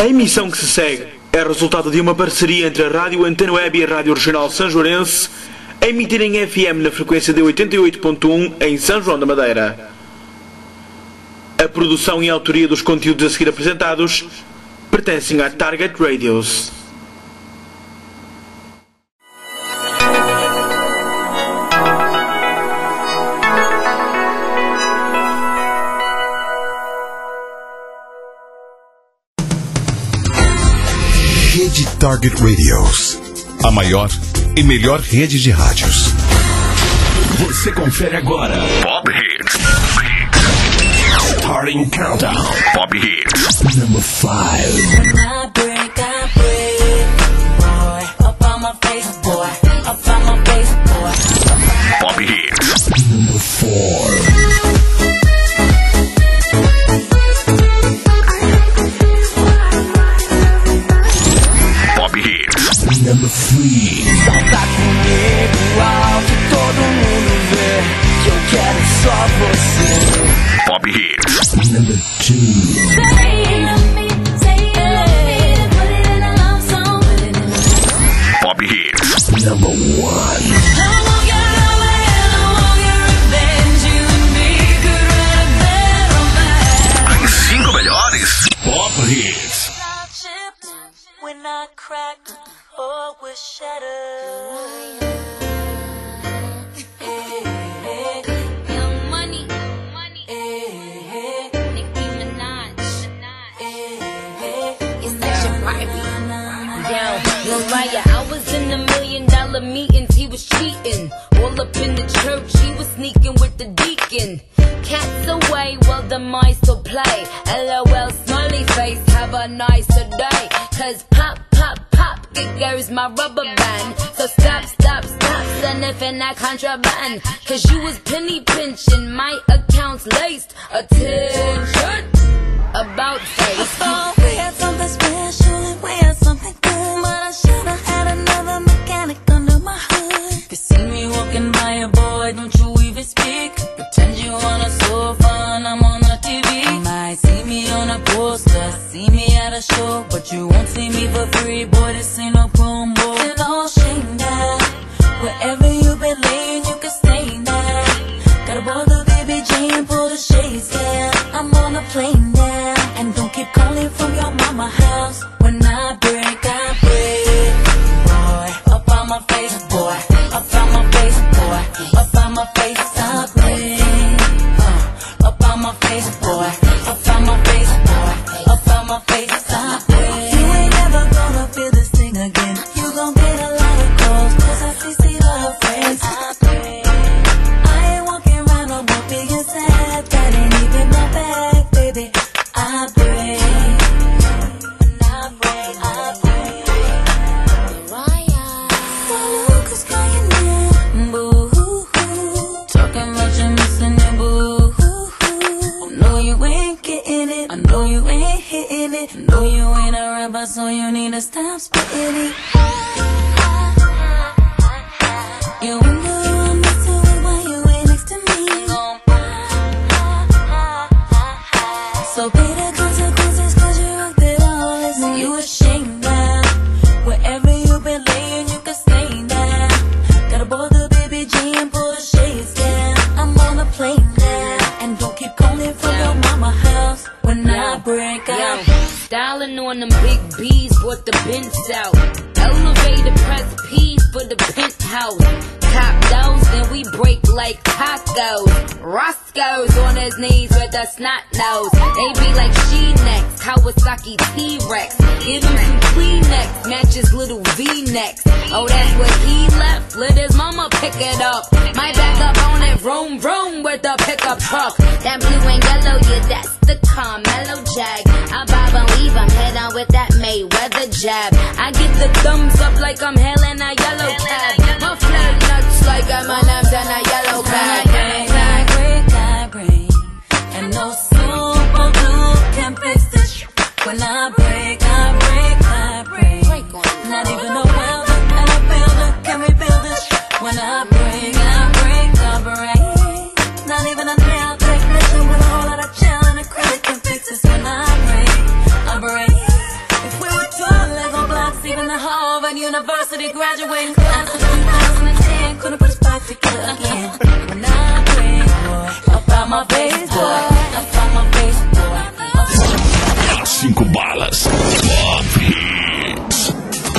A emissão que se segue é resultado de uma parceria entre a Rádio Antena Web e a Rádio Regional Sanjoarense, a emitir em FM na frequência de 88.1 em São João da Madeira. A produção e a autoria dos conteúdos a seguir apresentados pertencem à Target Radios. Rede Target Radios, a maior e melhor rede de rádios. Você confere agora Pop Hits. Starting Countdown. Pop Hits. Number 5. When I break, boy. Up on my face, boy. Up on my face, boy. Pop Hits. Number 4. Number 3. Tá comigo alto, todo mundo vê que eu quero só você. Pop Hits. Number 2. Pop Hits. Number 1. As 5 melhores Pop Hits. When I crack, oh, we're shattered. Young money, Nicki Minaj. It's such a Barbie. Yo, Mariah, I was in $1 million meetings, he was cheating. All up in the church, he was sneaking with the deacon. Cats away while the mice will play. LOL, smiley face, have a nicer day. Cause pop, pop, pop, it goes my rubber band. So stop, stop, stop, sniffing that contraband. Cause you was penny pinching, my account's laced. Attention, about face. I thought we had something special and we had something good, but I should've had another mechanic under my hood. You see me walking by a boy, don't you even speak. Pretend you wanna so fun, I'm on the TV. You might see me on a poster, see me at a show, but you won't see me for free, boy, this ain't no promo. And all shame now, wherever you been laying, you can stay now. Gotta bother baby J and pull the shades down. I'm on a plane now, and don't keep calling from your mama house. When I break, boy. Up on my face, boy. Up on my face, boy. Up on my face, I break. Up on my face, boy. Up on my face, boy. Up on my face, I break. You ain't never gonna feel this thing again. You gon' get a lot of calls, cause I see love friends. I break. I ain't walking around no more being sad. That ain't even my bag, baby. I break. When I break, I break. So Lucas crying now, boo-hoo-hoo. Talking about you missing it, boo-hoo-hoo. I know you ain't getting it, I know you ain't hitting it. I know you ain't a rapper, so you need to stop spitting it. You wonder who I'm messing with while you ain't next to me. So pay the consequences, cause you rocked it all. Listen, you ashamed now. Wherever you been laying, you can stay now. Gotta bother baby G and pull the shades down. I'm on a plane now, and don't keep calling from your mama house. When I break out, styling on them big B's, brought the Benz out. Elevator press P for the penthouse. Top those, then we break like tacos. Roscoe's on his knees with a snot nose. They be like she next, Kawasaki T-Rex. Give him some Kleenex, matches little V-necks. Oh, that's what he left, let his mama pick it up. Might back up on it, vroom vroom with the pickup truck. That blue and yellow, yeah, that's the Carmelo Jag. I bob and weave, I'm head on with that Mayweather jab. I get the thumbs up like I'm hailing a yellow cab. My flat nuts like I'm an abs and a yellow bag. I break, and no super glue can fix this. When I break, not even a welder and a builder can rebuild this. When I break, not even a nail technician with a whole lot of gel and a credit can fix this. When I break, Howard University graduating class of 2010. Couldn't put his back together again. When I pray, boy, up out my face, boy, up out my face, boy. 5 balas. Pop Hits.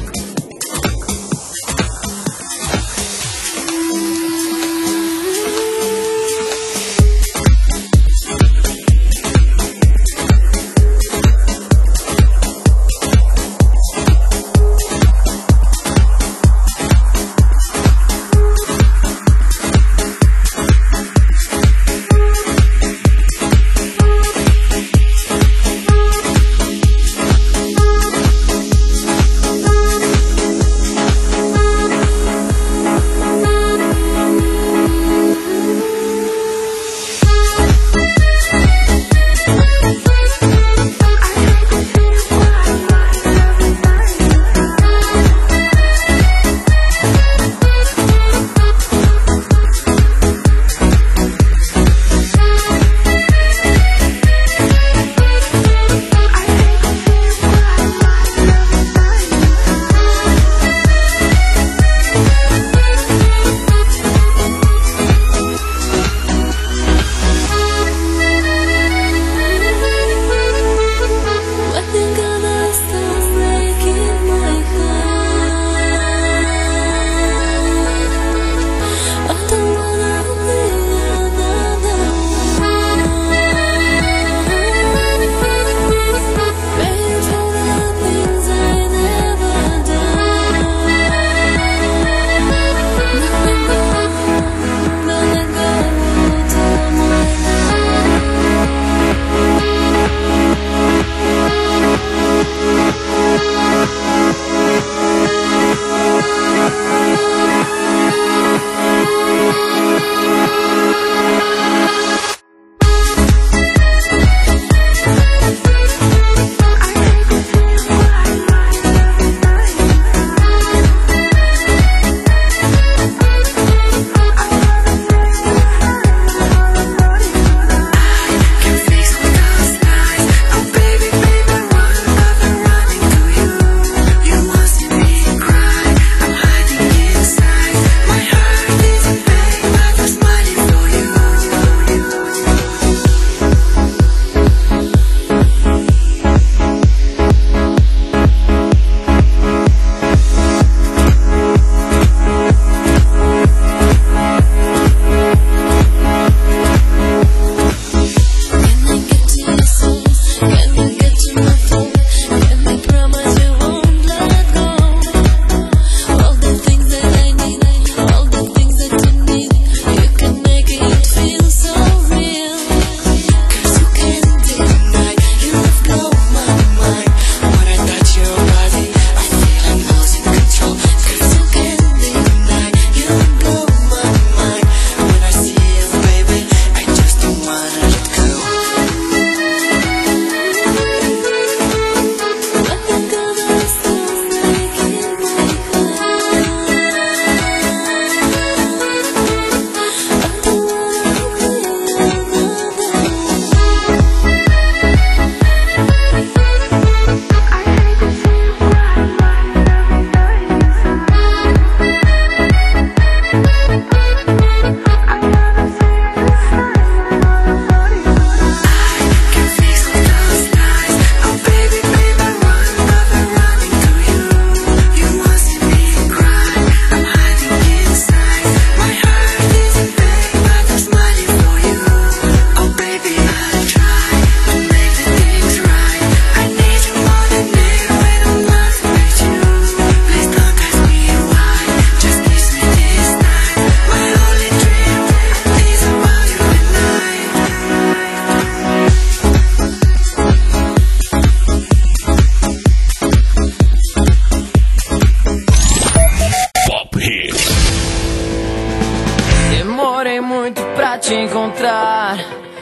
te encontrar.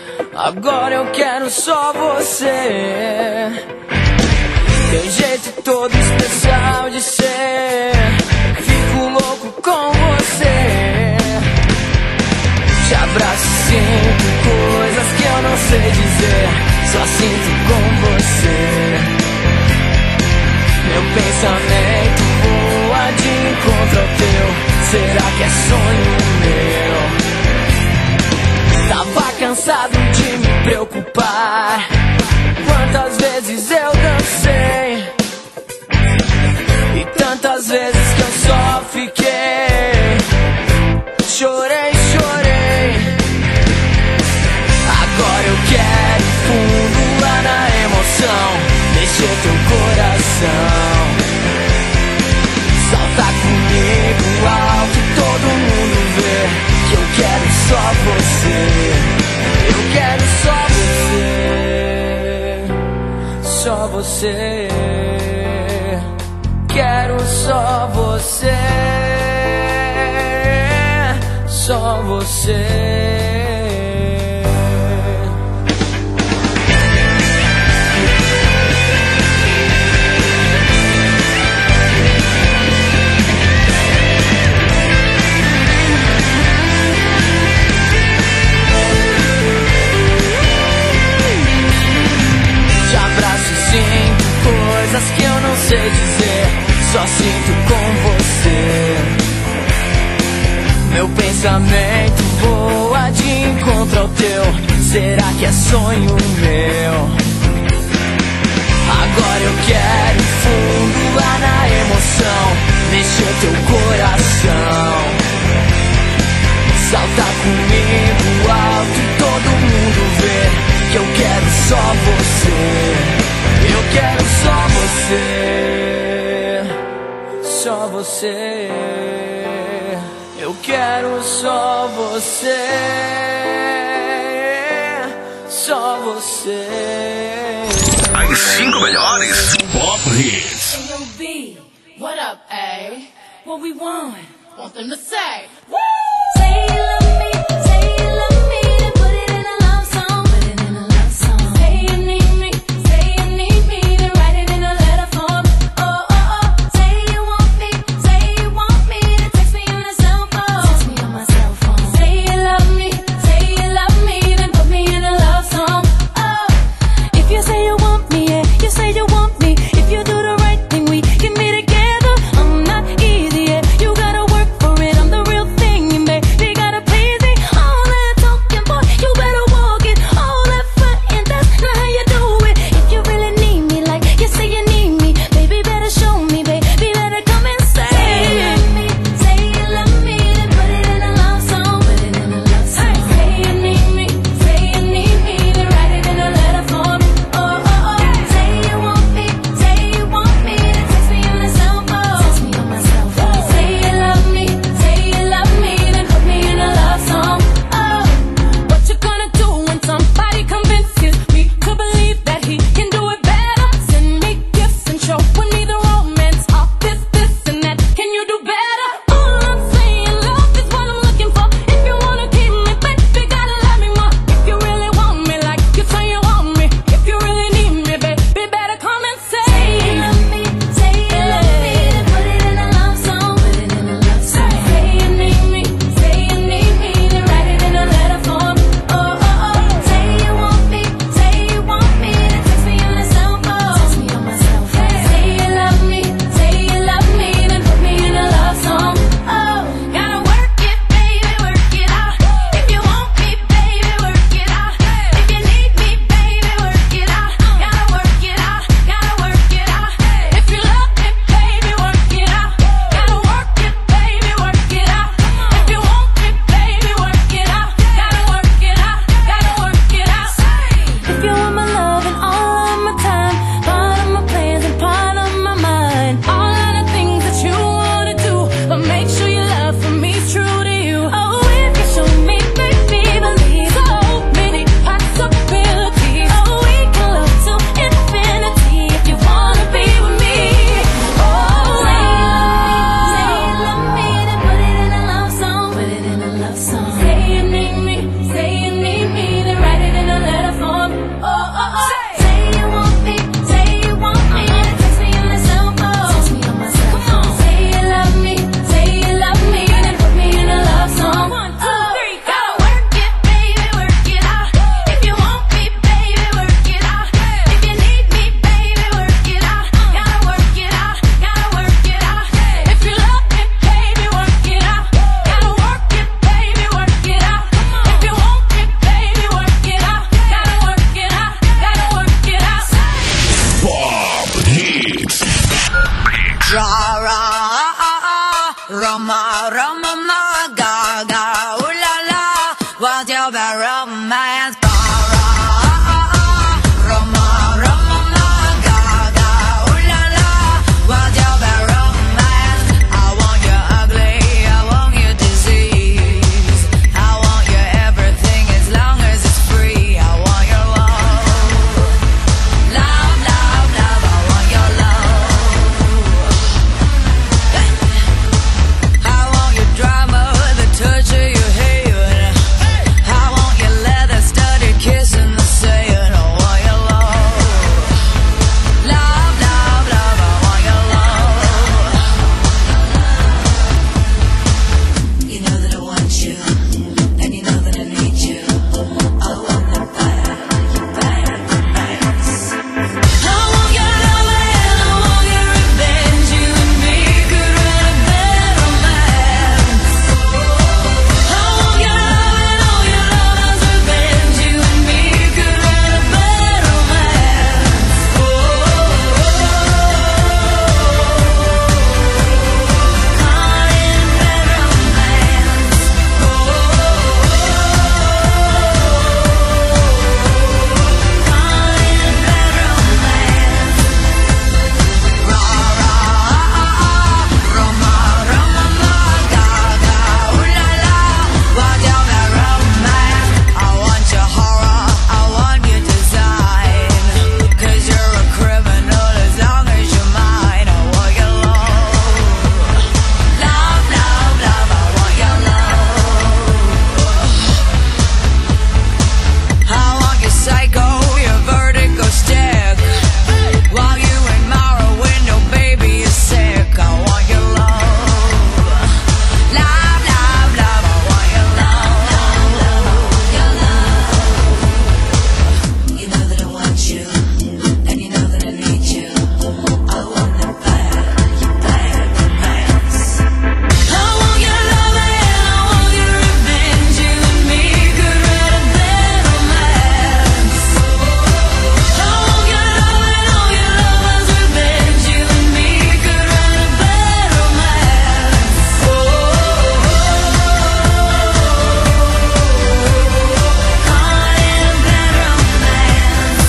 Agora eu quero só você. Tem jeito todo especial de ser. Fico louco com você. Te abraço e sinto coisas que eu não sei dizer. Só sinto com você. Meu pensamento voa. vezes eu dancei, e tantas vezes que eu só fiquei. Chorei, chorei. Agora eu quero fundo lá na emoção, mexer teu coração. Salta comigo alto, todo mundo vê que eu quero só você. Eu quero só você, só você. Quero só você, só você. Te abraço e sinto coisas que eu não sei dizer, só sinto com você. Meu pensamento voa de encontro ao teu. Será que é sonho meu? Agora eu quero fundo lá na emoção, mexer teu coração. Salta comigo alto e todo mundo vê que eu quero só você. Eu quero só você, só você. Eu quero só você, só você. As 5 melhores Pop Hits. B, what up, A? What we want them to say. Woo! Say you love me, then put it in a love song. Put it in a love song. Say you need me, then write it in a letter form. Oh, oh, oh. Say you want me, then text me on a cell phone. Text me on my cell phone. Say you love me, then put me in a love song. Oh, if you say you want me, yeah, you say you want me. If you do the right thing, we can be together. I'm not easy, yeah, you gotta work for it. I'm the real thing. Hits. Roma, Roma, ma, ga, ga, ooh la la, what's your bad romance? Roma, Roma, ma, ga, ga, ooh la la, what's your bad romance? I want you ugly, I want you disease, I want you everything as long as it's free. I want your love, love, love, love, I want your love. I want your drama, the touch of your hair. I want your leather studded kiss in the sand. I want your love, love, love, love, I want your love. You know that I want you, and you know that I need you. I want the bad romance. I want your love and I want your revenge. You and me could write a bad romance. I want your love and all your love's revenge. You and me could write a bad romance. I want your horror, I want your design, 'cause you're a criminal as long as you're mine. I want your love, love, love, love, I want your love. I want your psycho, your vertigo stick, while you admire a window, baby, you're sick. I want your love, love, love, love, I want your love, your love. You know that I want you, and you know that I need you. I want the bad romance. I want your love and I want your revenge. You and me could write a bad romance. I want your love and all your love's revenge. You and me could write a bad romance. Caught in a bad romance.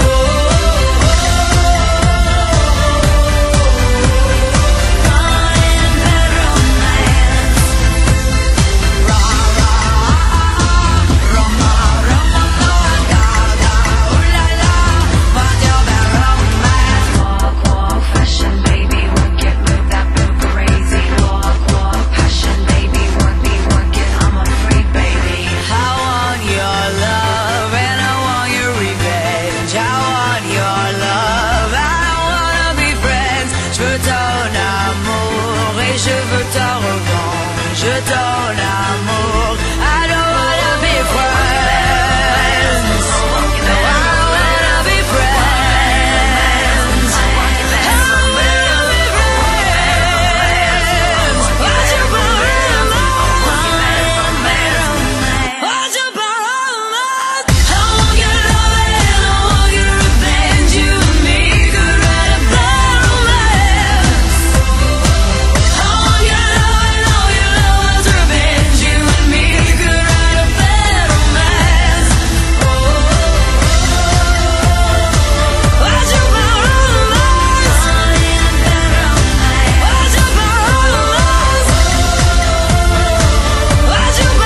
Je donne amour, I don't wanna be friends. I wanna be friends. I wanna be friends. What's your problem? What's your problem? I want your love and I want your revenge. You and me could write a bad romance. I want your love and all your love's revenge. You and me could write a bad romance. What's your problem? What's your problem? What's your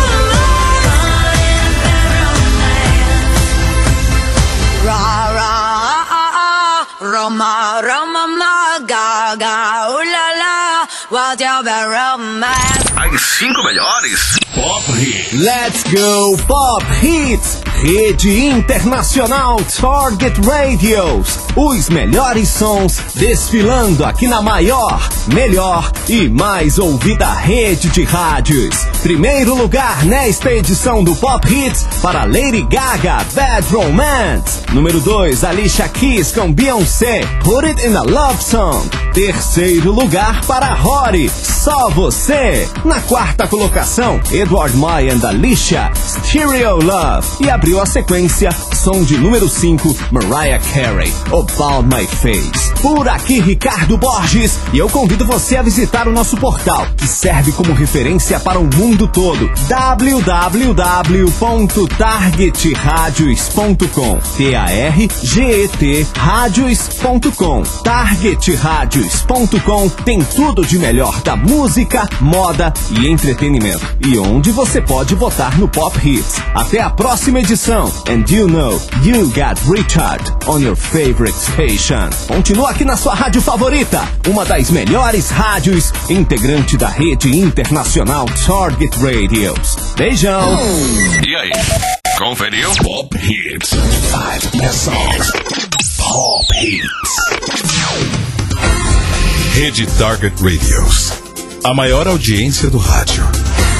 problem? Ra ra Roma Roma ma ga ga ooh la la, what's your bad romance? As 5 melhores. Pop Hits. Let's go Pop Hits, Rede Internacional Target Radios. Os melhores sons desfilando aqui na maior, melhor e mais ouvida rede de rádios. Primeiro lugar nesta edição do Pop Hits para Lady Gaga, Bad Romance. Número 2, Alicia Keys com Beyoncé, Put It in a Love Song. Terceiro lugar para Rory, Só Você. Na quarta colocação, Edward Maia and Alicia, Stereo Love. E abriu a sequência, som de número 5, Mariah Carey, About My Face. Por aqui, Ricardo Borges, e eu convido você a visitar o nosso portal, que serve como referência para o mundo todo, www.targetradios.com, TARGET radios.com. Targetradios.com tem tudo de melhor da música, moda e entretenimento, e onde você pode votar no Pop Hits. Até a próxima edição. And you know, you got Richard on your favorite station. Continua aqui na sua rádio favorita, uma das melhores rádios, integrante da rede internacional Target Radios. Beijão! E aí, conferiu? Pop Hits. 5 best songs. Pop Hits. Rede Target Radios. A maior audiência do rádio.